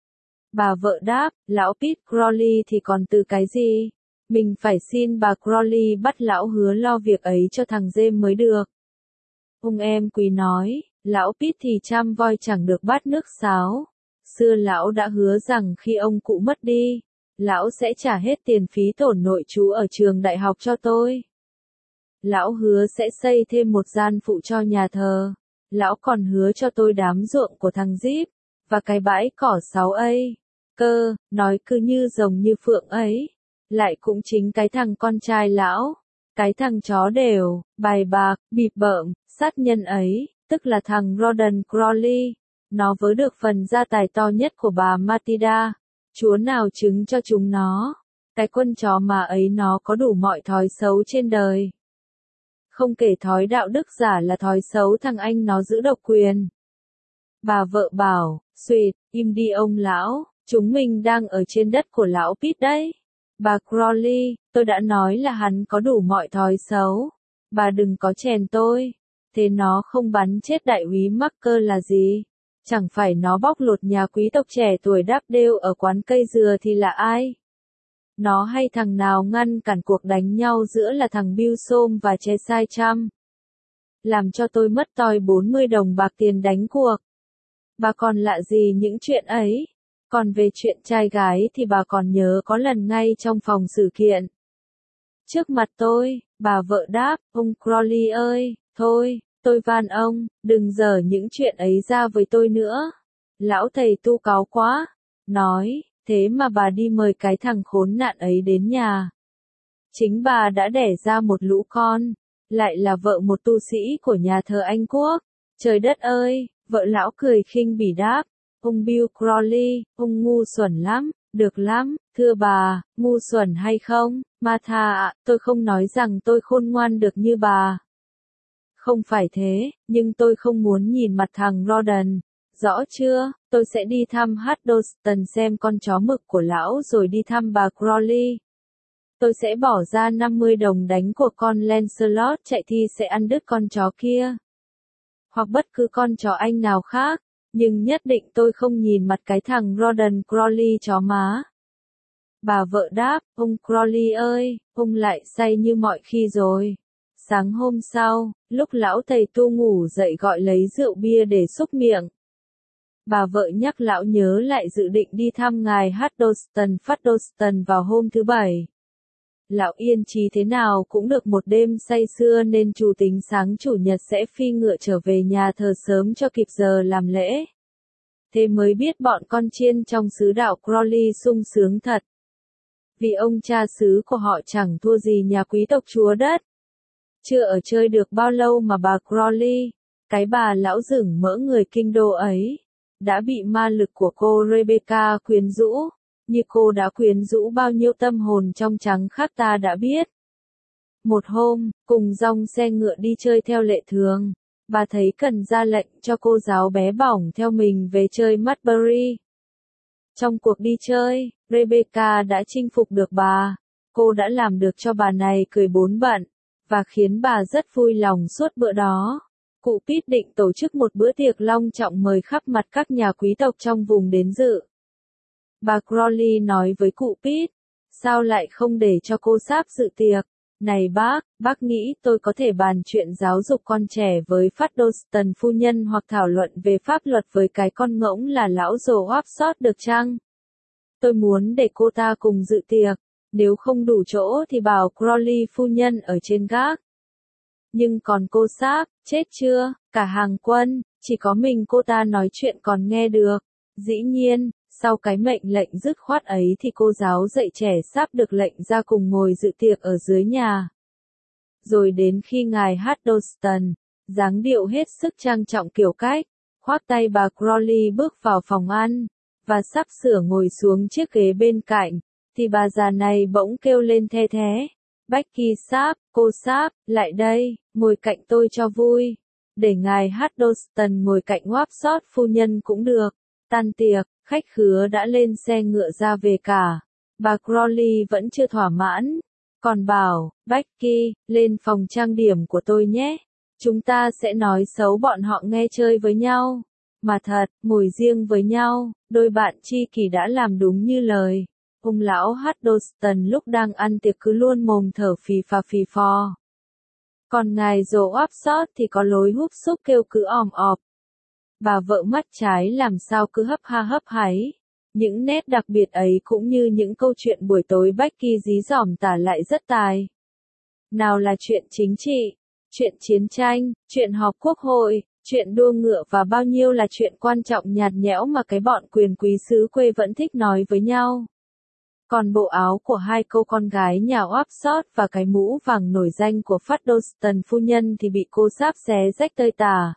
Bà vợ đáp, lão Pete Crowley thì còn từ cái gì? Mình phải xin bà Crowley bắt lão hứa lo việc ấy cho thằng James mới được. Ông em quý nói, lão Pete thì chăm voi chẳng được bát nước sáo. Xưa lão đã hứa rằng khi ông cụ mất đi, lão sẽ trả hết tiền phí tổn nội trú ở trường đại học cho tôi. Lão hứa sẽ xây thêm một gian phụ cho nhà thờ. Lão còn hứa cho tôi đám ruộng của thằng Zip, và cái bãi cỏ 6A. Cơ, nói cứ như rồng như phượng ấy. Lại cũng chính cái thằng con trai lão, cái thằng chó đều, bài bạc, bịp bợm, sát nhân ấy, tức là thằng Rawdon Crawley. Nó vớ được phần gia tài to nhất của bà Matilda. Chúa nào chứng cho chúng nó. Cái quân chó mà ấy nó có đủ mọi thói xấu trên đời. Không kể thói đạo đức giả là thói xấu thằng anh nó giữ độc quyền. Bà vợ bảo, Sweet, im đi ông lão, chúng mình đang ở trên đất của lão Pete đấy. Bà Crowley, tôi đã nói là hắn có đủ mọi thói xấu. Bà đừng có chèn tôi. Thế nó không bắn chết đại úy Marker là gì? Chẳng phải nó bóc lột nhà quý tộc trẻ tuổi đáp đêu ở quán cây dừa thì là ai? Nó hay thằng nào ngăn cản cuộc đánh nhau giữa là thằng Bill Soam và Cheshire Cham. Làm cho tôi mất toi 40 đồng bạc tiền đánh cuộc. Bà còn lạ gì những chuyện ấy? Còn về chuyện trai gái thì bà còn nhớ có lần ngay trong phòng xử kiện. Trước mặt tôi, bà vợ đáp, ông Crowley ơi, thôi, tôi van ông, đừng dở những chuyện ấy ra với tôi nữa. Lão thầy tu cáu quá, nói, thế mà bà đi mời cái thằng khốn nạn ấy đến nhà. Chính bà đã đẻ ra một lũ con, lại là vợ một tu sĩ của nhà thờ Anh Quốc. Trời đất ơi, vợ lão cười khinh bỉ đáp, ông Bill Crowley, ông ngu xuẩn lắm, được lắm, thưa bà, ngu xuẩn hay không, Martha ạ, tôi không nói rằng tôi khôn ngoan được như bà. Không phải thế, nhưng tôi không muốn nhìn mặt thằng Rawdon. Rõ chưa, tôi sẽ đi thăm Huddleston xem con chó mực của lão rồi đi thăm bà Crowley. Tôi sẽ bỏ ra 50 đồng đánh của con Lancelot chạy thi sẽ ăn đứt con chó kia. Hoặc bất cứ con chó anh nào khác, nhưng nhất định tôi không nhìn mặt cái thằng Rawdon Crowley chó má. Bà vợ đáp, ông Crowley ơi, ông lại say như mọi khi rồi. Sáng hôm sau, lúc lão thầy tu ngủ dậy gọi lấy rượu bia để xúc miệng. Bà vợ nhắc lão nhớ lại dự định đi thăm ngài Huddleston vào hôm thứ Bảy. Lão yên trí thế nào cũng được một đêm say sưa nên chủ tính sáng chủ nhật sẽ phi ngựa trở về nhà thờ sớm cho kịp giờ làm lễ. Thế mới biết bọn con chiên trong xứ đạo Crowley sung sướng thật. Vì ông cha xứ của họ chẳng thua gì nhà quý tộc chúa đất. Chưa ở chơi được bao lâu mà bà Crowley, cái bà lão rửng mỡ người kinh đô ấy, đã bị ma lực của cô Rebecca quyến rũ, như cô đã quyến rũ bao nhiêu tâm hồn trong trắng khác ta đã biết. Một hôm, cùng dòng xe ngựa đi chơi theo lệ thường, bà thấy cần ra lệnh cho cô giáo bé bỏng theo mình về chơi Mudbury. Trong cuộc đi chơi, Rebecca đã chinh phục được bà, cô đã làm được cho bà này cười bốn bận, và khiến bà rất vui lòng suốt bữa đó. Cụ Pete định tổ chức một bữa tiệc long trọng mời khắp mặt các nhà quý tộc trong vùng đến dự. Bà Crowley nói với cụ Pete, sao lại không để cho cô Sáp dự tiệc? Này bác nghĩ tôi có thể bàn chuyện giáo dục con trẻ với Huddleston phu nhân hoặc thảo luận về pháp luật với cái con ngỗng là lão Joe Wapshot được chăng? Tôi muốn để cô ta cùng dự tiệc, nếu không đủ chỗ thì bảo Crowley phu nhân ở trên gác. Nhưng còn cô Sáp, chết chưa, cả hàng quân, chỉ có mình cô ta nói chuyện còn nghe được. Dĩ nhiên, sau cái mệnh lệnh dứt khoát ấy thì cô giáo dạy trẻ Sáp được lệnh ra cùng ngồi dự tiệc ở dưới nhà. Rồi đến khi ngài Huddleston, dáng điệu hết sức trang trọng kiểu cách, khoác tay bà Crowley bước vào phòng ăn, và sắp sửa ngồi xuống chiếc ghế bên cạnh, thì bà già này bỗng kêu lên the thé. Becky Sáp, cô Sáp, lại đây, ngồi cạnh tôi cho vui. Để ngài Huddleston ngồi cạnh Wapshot phu nhân cũng được. Tan tiệc, khách khứa đã lên xe ngựa ra về cả. Bà Crowley vẫn chưa thỏa mãn. Còn bảo, Becky, lên phòng trang điểm của tôi nhé. Chúng ta sẽ nói xấu bọn họ nghe chơi với nhau. Mà thật, ngồi riêng với nhau, đôi bạn tri kỷ đã làm đúng như lời. Ông lão Huddleston lúc đang ăn tiệc cứ luôn mồm thở phì phò. Còn ngài Joe Wapshot thì có lối húp xúc kêu cứ òm ọp. Bà vợ mắt trái làm sao cứ hấp ha hấp háy. Những nét đặc biệt ấy cũng như những câu chuyện buổi tối Becky dí dỏm tả lại rất tài. Nào là chuyện chính trị, chuyện chiến tranh, chuyện họp quốc hội, chuyện đua ngựa và bao nhiêu là chuyện quan trọng nhạt nhẽo mà cái bọn quyền quý xứ quê vẫn thích nói với nhau. Còn bộ áo của hai cô con gái nhà Wapshot và cái mũ vàng nổi danh của Huddleston phu nhân thì bị cô Sáp xé rách tơi tả.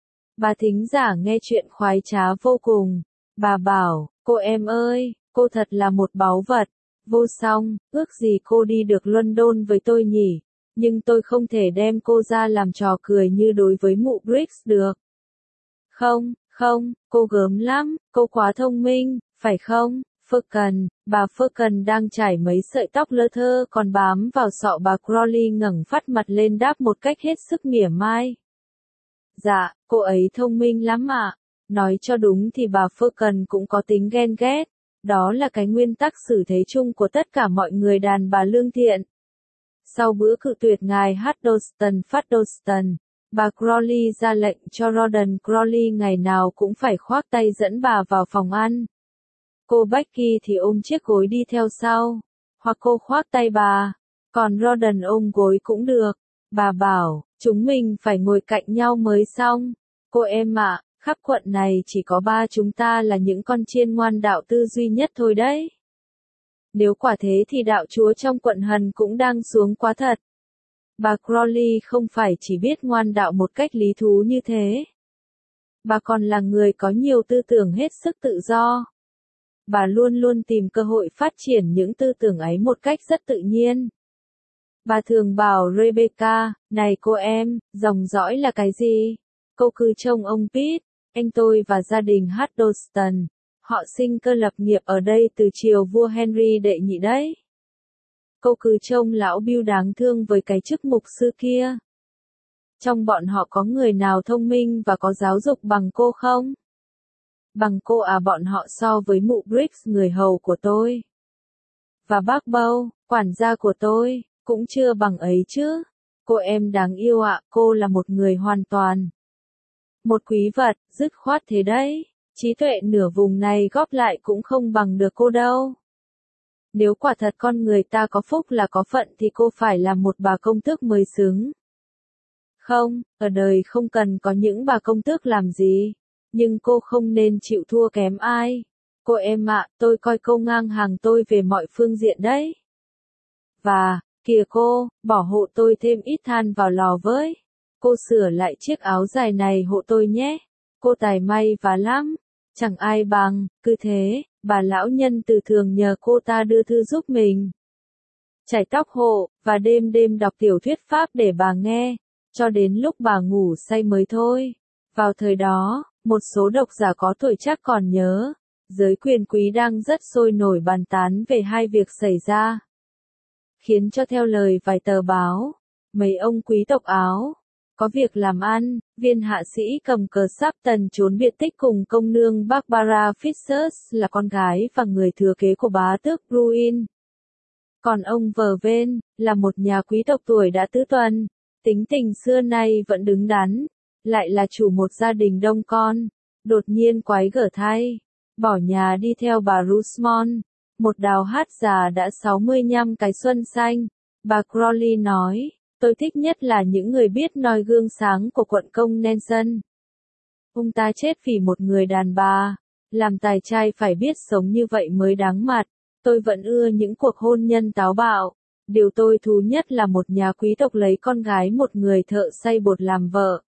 Bà thính giả nghe chuyện khoái trá vô cùng. Bà bảo, cô em ơi, cô thật là một báu vật. Vô song, ước gì cô đi được London với tôi nhỉ. Nhưng tôi không thể đem cô ra làm trò cười như đối với mụ Briggs được. Không, cô gớm lắm, cô quá thông minh, phải không? Firkin, bà Firkin đang chải mấy sợi tóc lơ thơ còn bám vào sọ bà Crowley ngẩng phát mặt lên đáp một cách hết sức mỉa mai. Dạ, cô ấy thông minh lắm ạ. Nói cho đúng thì bà Firkin cũng có tính ghen ghét. Đó là cái nguyên tắc xử thế chung của tất cả mọi người đàn bà lương thiện. Sau bữa cự tuyệt ngài Huddleston, bà Crowley ra lệnh cho Rawdon Crowley ngày nào cũng phải khoác tay dẫn bà vào phòng ăn. Cô Becky thì ôm chiếc gối đi theo sau, hoặc cô khoác tay bà, còn Rawdon ôm gối cũng được. Bà bảo, chúng mình phải ngồi cạnh nhau mới xong. Cô em ạ, khắp quận này chỉ có ba chúng ta là những con chiên ngoan đạo tư duy nhất thôi đấy. Nếu quả thế thì đạo chúa trong quận Hần cũng đang xuống quá thật. Bà Crowley không phải chỉ biết ngoan đạo một cách lý thú như thế. Bà còn là người có nhiều tư tưởng hết sức tự do. Bà luôn luôn tìm cơ hội phát triển những tư tưởng ấy một cách rất tự nhiên. Bà thường bảo Rebecca, này cô em, dòng dõi là cái gì? Cô cứ trông ông Pete, anh tôi và gia đình Huddleston. Họ sinh cơ lập nghiệp ở đây từ triều vua Henry đệ nhị đấy. Cô cứ trông lão Bill đáng thương với cái chức mục sư kia. Trong bọn họ có người nào thông minh và có giáo dục bằng cô không? Bằng cô à, bọn họ so với mụ Briggs người hầu của tôi. Và bác Bow, quản gia của tôi, cũng chưa bằng ấy chứ. Cô em đáng yêu ạ, cô là một người hoàn toàn. Một quý vật, dứt khoát thế đấy. Trí tuệ nửa vùng này góp lại cũng không bằng được cô đâu. Nếu quả thật con người ta có phúc là có phận thì cô phải là một bà công tước mới xứng. Không, ở đời không cần có những bà công tước làm gì. Nhưng cô không nên chịu thua kém ai. Cô em ạ, tôi coi cô ngang hàng tôi về mọi phương diện đấy. Và, kìa cô, bỏ hộ tôi thêm ít than vào lò với. Cô sửa lại chiếc áo dài này hộ tôi nhé. Cô tài may và lắm. Chẳng ai bằng, cứ thế, bà lão nhân từ thường nhờ cô ta đưa thư giúp mình. Chải tóc hộ, và đêm đêm đọc tiểu thuyết Pháp để bà nghe, cho đến lúc bà ngủ say mới thôi. Vào thời đó, một số độc giả có tuổi chắc còn nhớ, giới quyền quý đang rất sôi nổi bàn tán về hai việc xảy ra. Khiến cho theo lời vài tờ báo, mấy ông quý tộc Áo có việc làm ăn, viên hạ sĩ cầm cờ sáp tần trốn biệt tích cùng công nương Barbara Fitzgerald là con gái và người thừa kế của bá tước Bruin. Còn ông Vervain là một nhà quý tộc tuổi đã tứ tuần, tính tình xưa nay vẫn đứng đắn, lại là chủ một gia đình đông con, đột nhiên quái gở thay, bỏ nhà đi theo bà Rosamond, một đào hát già đã 65 cái xuân xanh. Bà Crowley nói, tôi thích nhất là những người biết noi gương sáng của quận công Nelson. Ông ta chết vì một người đàn bà, làm tài trai phải biết sống như vậy mới đáng mặt. Tôi vẫn ưa những cuộc hôn nhân táo bạo. Điều tôi thú nhất là một nhà quý tộc lấy con gái một người thợ xay bột làm vợ.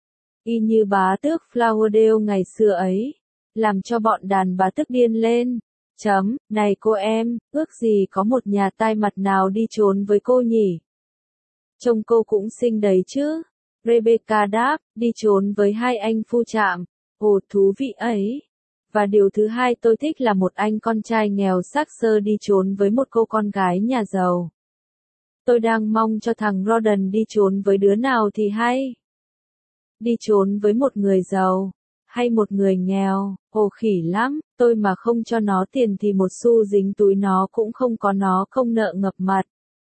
Y như bá tước Flowerdale ngày xưa ấy, làm cho bọn đàn bà tức điên lên. Này cô em, ước gì có một nhà tai mặt nào đi trốn với cô nhỉ? Trông cô cũng xinh đấy chứ. Rebecca đáp, đi trốn với hai anh phu trạm. Ồ, thú vị ấy. Và điều thứ hai tôi thích là một anh con trai nghèo xác xơ đi trốn với một cô con gái nhà giàu. Tôi đang mong cho thằng Rawdon đi trốn với đứa nào thì hay. Đi trốn với một người giàu, hay một người nghèo, ồ khỉ lắm, tôi mà không cho nó tiền thì một xu dính túi nó cũng không có, nó không nợ ngập mặt.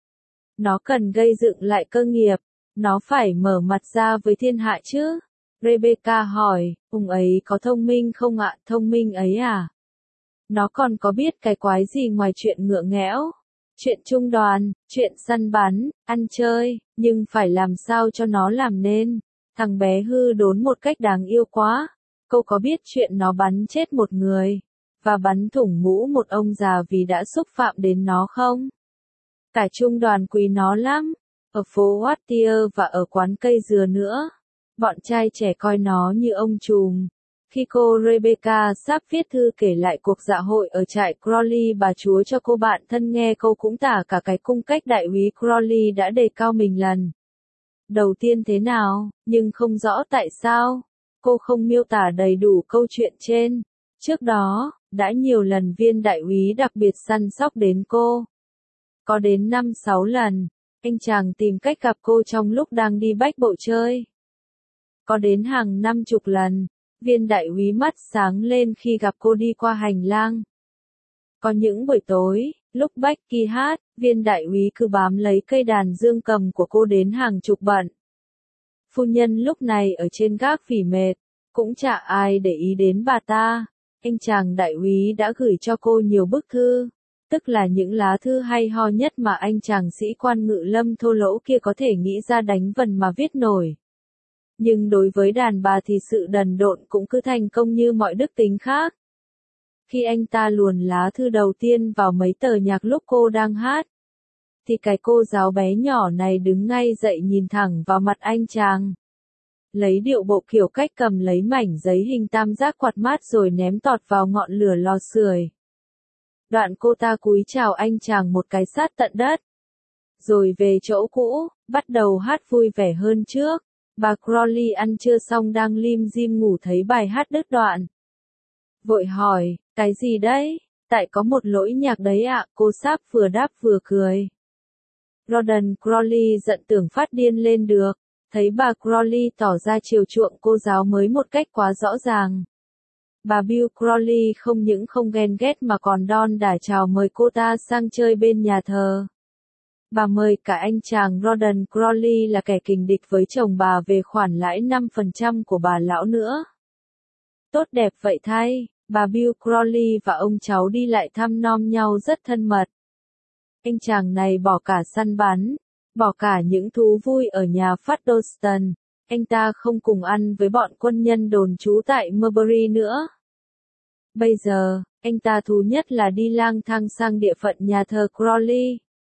Nó cần gây dựng lại cơ nghiệp, nó phải mở mặt ra với thiên hạ chứ. Rebecca hỏi, ông ấy có thông minh không ạ? Thông minh ấy à? Nó còn có biết cái quái gì ngoài chuyện ngựa nghẽo, chuyện trung đoàn, chuyện săn bắn, ăn chơi, nhưng phải làm sao cho nó làm nên. Thằng bé hư đốn một cách đáng yêu quá. Cô có biết chuyện nó bắn chết một người, và bắn thủng mũ một ông già vì đã xúc phạm đến nó không? Cả trung đoàn quý nó lắm, ở phố Wattier và ở quán cây dừa nữa. Bọn trai trẻ coi nó như ông trùm. Khi cô Rebecca sắp viết thư kể lại cuộc dạ hội ở trại Crowley bà chúa cho cô bạn thân nghe, cô cũng tả cả cái cung cách đại úy Crowley đã đề cao mình lần đầu tiên thế nào, nhưng không rõ tại sao cô không miêu tả đầy đủ câu chuyện trên. Trước đó, đã nhiều lần viên đại úy đặc biệt săn sóc đến cô. Có đến 5-6 lần, anh chàng tìm cách gặp cô trong lúc đang đi bách bộ chơi. Có đến hàng 50 lần, viên đại úy mắt sáng lên khi gặp cô đi qua hành lang. Có những buổi tối, lúc Becky hát, viên đại úy cứ bám lấy cây đàn dương cầm của cô đến hàng chục bận. Phu nhân lúc này ở trên gác vì mệt, cũng chả ai để ý đến bà ta. Anh chàng đại úy đã gửi cho cô nhiều bức thư, tức là những lá thư hay ho nhất mà anh chàng sĩ quan ngự lâm thô lỗ kia có thể nghĩ ra đánh vần mà viết nổi. Nhưng đối với đàn bà thì sự đần độn cũng cứ thành công như mọi đức tính khác. Khi anh ta luồn lá thư đầu tiên vào mấy tờ nhạc lúc cô đang hát, thì cái cô giáo bé nhỏ này đứng ngay dậy nhìn thẳng vào mặt anh chàng. lấy điệu bộ kiểu cách cầm lấy mảnh giấy hình tam giác quạt mát rồi ném tọt vào ngọn lửa lò sưởi. Đoạn cô ta cúi chào anh chàng một cái sát tận đất. Rồi về chỗ cũ, bắt đầu hát vui vẻ hơn trước. Bà Crowley ăn trưa xong đang lim dim ngủ thấy bài hát đứt đoạn. Vội hỏi, cái gì đấy? Tại có một lỗi nhạc đấy ạ, cô Sáp vừa đáp vừa cười. Rawdon Crawley giận tưởng phát điên lên được, thấy bà Crawley tỏ ra chiều chuộng cô giáo mới một cách quá rõ ràng. Bà Bill Crawley không những không ghen ghét mà còn đon đả chào mời cô ta sang chơi bên nhà thờ. Bà mời cả anh chàng Rawdon Crawley là kẻ kình địch với chồng bà về khoản lãi 5% của bà lão nữa. Tốt đẹp vậy thay, bà Bill Crawley và ông cháu đi lại thăm nom nhau rất thân mật. Anh chàng này bỏ cả săn bắn, bỏ cả những thú vui ở nhà Fuddleston, anh ta không cùng ăn với bọn quân nhân đồn trú tại Mulberry nữa. Bây giờ, anh ta thú nhất là đi lang thang sang địa phận nhà thờ Crawley.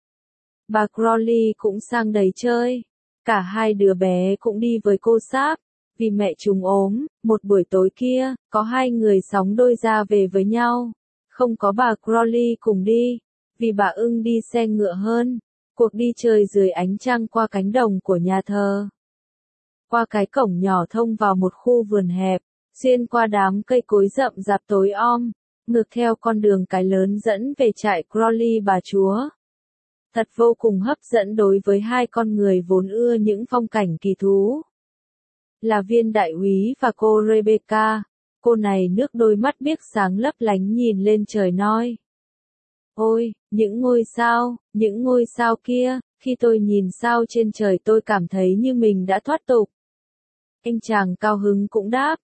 Bà Crawley cũng sang đấy chơi, cả hai đứa bé cũng đi với cô Sáp, vì mẹ chúng ốm. Một buổi tối kia, có hai người sóng đôi ra về với nhau, không có bà Crawley cùng đi, vì bà ưng đi xe ngựa hơn. Cuộc đi chơi dưới ánh trăng qua cánh đồng của nhà thờ, qua cái cổng nhỏ thông vào một khu vườn hẹp, xuyên qua đám cây cối rậm rạp tối om, ngược theo con đường cái lớn dẫn về trại Crawley bà chúa. Thật vô cùng hấp dẫn đối với hai con người vốn ưa những phong cảnh kỳ thú. Là viên đại úy và cô Rebecca, cô này nước đôi mắt biếc sáng lấp lánh nhìn lên trời nói. Ôi, những ngôi sao kia, khi tôi nhìn sao trên trời tôi cảm thấy như mình đã thoát tục. Anh chàng cao hứng cũng đáp,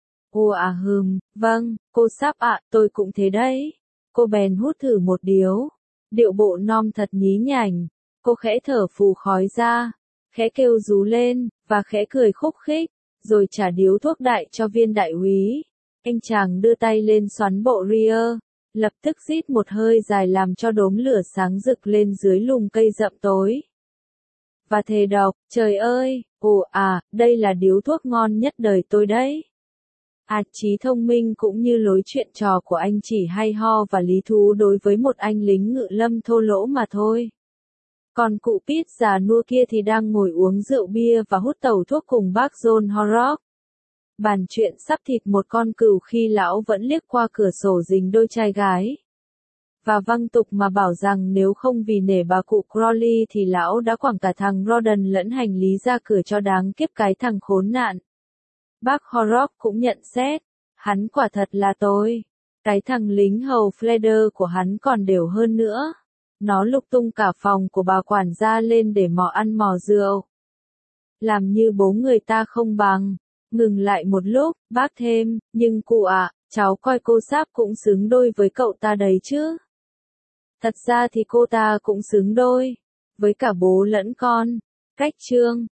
vâng, cô Sáp ạ, tôi cũng thế đấy. Cô bèn hút thử một điếu, điệu bộ non thật nhí nhảnh, cô khẽ thở phù khói ra, khẽ kêu rú lên, và khẽ cười khúc khích, rồi trả điếu thuốc đại cho viên đại úy. Anh chàng đưa tay lên xoắn bộ rear, lập tức rít một hơi dài làm cho đốm lửa sáng rực lên dưới lùm cây rậm tối. Và thề độc, trời ơi, đây là điếu thuốc ngon nhất đời tôi đấy. Trí thông minh cũng như lối chuyện trò của anh chỉ hay ho và lý thú đối với một anh lính ngự lâm thô lỗ mà thôi. Còn cụ Pete già nua kia thì đang ngồi uống rượu bia và hút tẩu thuốc cùng bác John Horrocks. Bàn chuyện sắp thịt một con cừu khi lão vẫn liếc qua cửa sổ rình đôi trai gái. Và văng tục mà bảo rằng nếu không vì nể bà cụ Crawley thì lão đã quẳng cả thằng Rawdon lẫn hành lý ra cửa cho đáng kiếp cái thằng khốn nạn. Bác Horrocks cũng nhận xét, hắn quả thật là tôi. Cái thằng lính hầu Fleder của hắn còn đều hơn nữa. Nó lục tung cả phòng của bà quản gia lên để mò ăn mò rượu. Làm như bố người ta không bằng. Ngừng lại một lúc, bác thêm, nhưng cụ ạ, cháu coi cô Sáp cũng xứng đôi với cậu ta đấy chứ. Thật ra thì cô ta cũng xứng đôi, với cả bố lẫn con. Cách chương